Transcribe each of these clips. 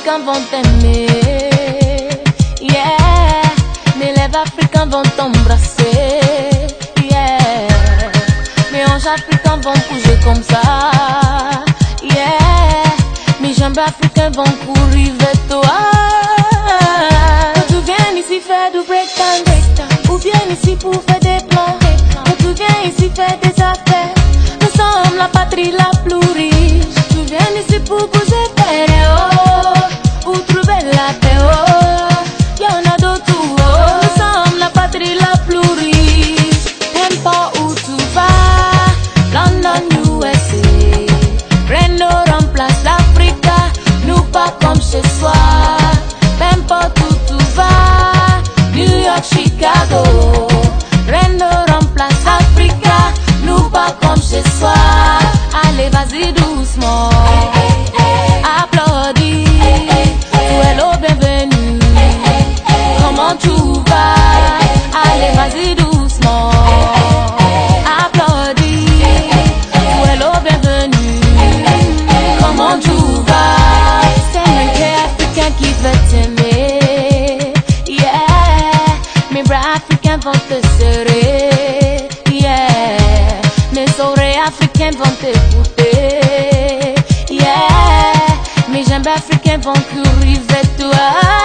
Africains vont t'aimer, yeah. Mes lèvres africains vont t'embrasser, yeah. Mes hanches africains vont bouger comme ça, yeah. Mes jambes africains vont courir vers toi. Quand tu viens ici faire du breakdance, ou bien ici pour faire des plans, quand tu viens ici faire des affaires, nous sommes la patrie la plus riche. Tu viens ici pour bouger vers les hauts, pour trouver la paix, oh. Y'en a d'autres, oh. Nous sommes la patrie la plus riche. N'importe où tu vas, London, USA, Reno remplace l'Africa, nous pas comme chez soi. N'importe où tu vas, New York, Chicago, Reno remplace l'Africa, nous pas comme chez soi. Allez, vas-y doucement, applaudis, tu es le bienvenu. Comment tu vas? Allez, vas-y doucement, applaudis, tu es le bienvenu. Comment tu vas? C'est un cœur africain qui veut t'aimer, yeah. Mes bras africains vont te serrer, yeah. Mes oreilles africaines vont t'écouter, yeah. Mes jambes africaines vont courir vers toi.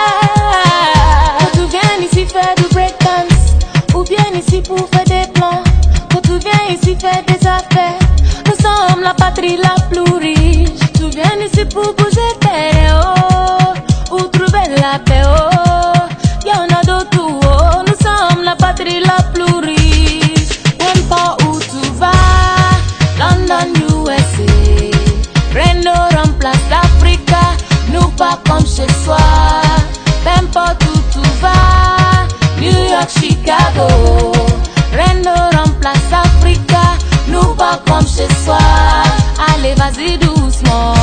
Quand tu viens ici faire du breakdance, ou bien ici pour faire des plans, quand tu viens ici faire des affaires, nous sommes la patrie la plus riche. Tu viens ici pour bouger vers les hauts, ou trouver la paix, oh. Y'en a d'autres, oh. Nous sommes la patrie la plus riche. N'importe où tu vas, London, USA, Reno remplace l'Africa, nous pas comme chez soi. N'importe où tu vas, New York, Chicago, Reno remplace l'Africa, nous pas comme chez soi. Allez, vas-y doucement,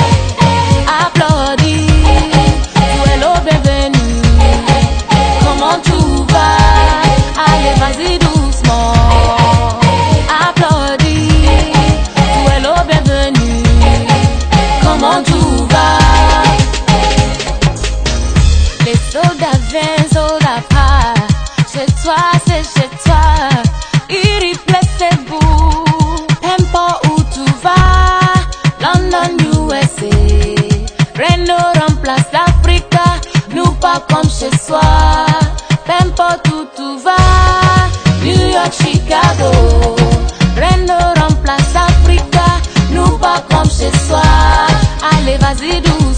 applaudis, tu es le bienvenu. Comment tu vas? Allez, vas-y doucement, applaudis, tu es le bienvenu. Comment tu vas? Les soldats viennent, soldats partent, chez toi c'est chez toi, il replace ses bouts. N'importe où tu vas, London, USA, Reno remplace l'Africa, nous pas comme chez soi. N'importe où tu vas, New York, Chicago, Reno remplace l'Africa, nous pas comme chez soi. Allez, vas-y doucement.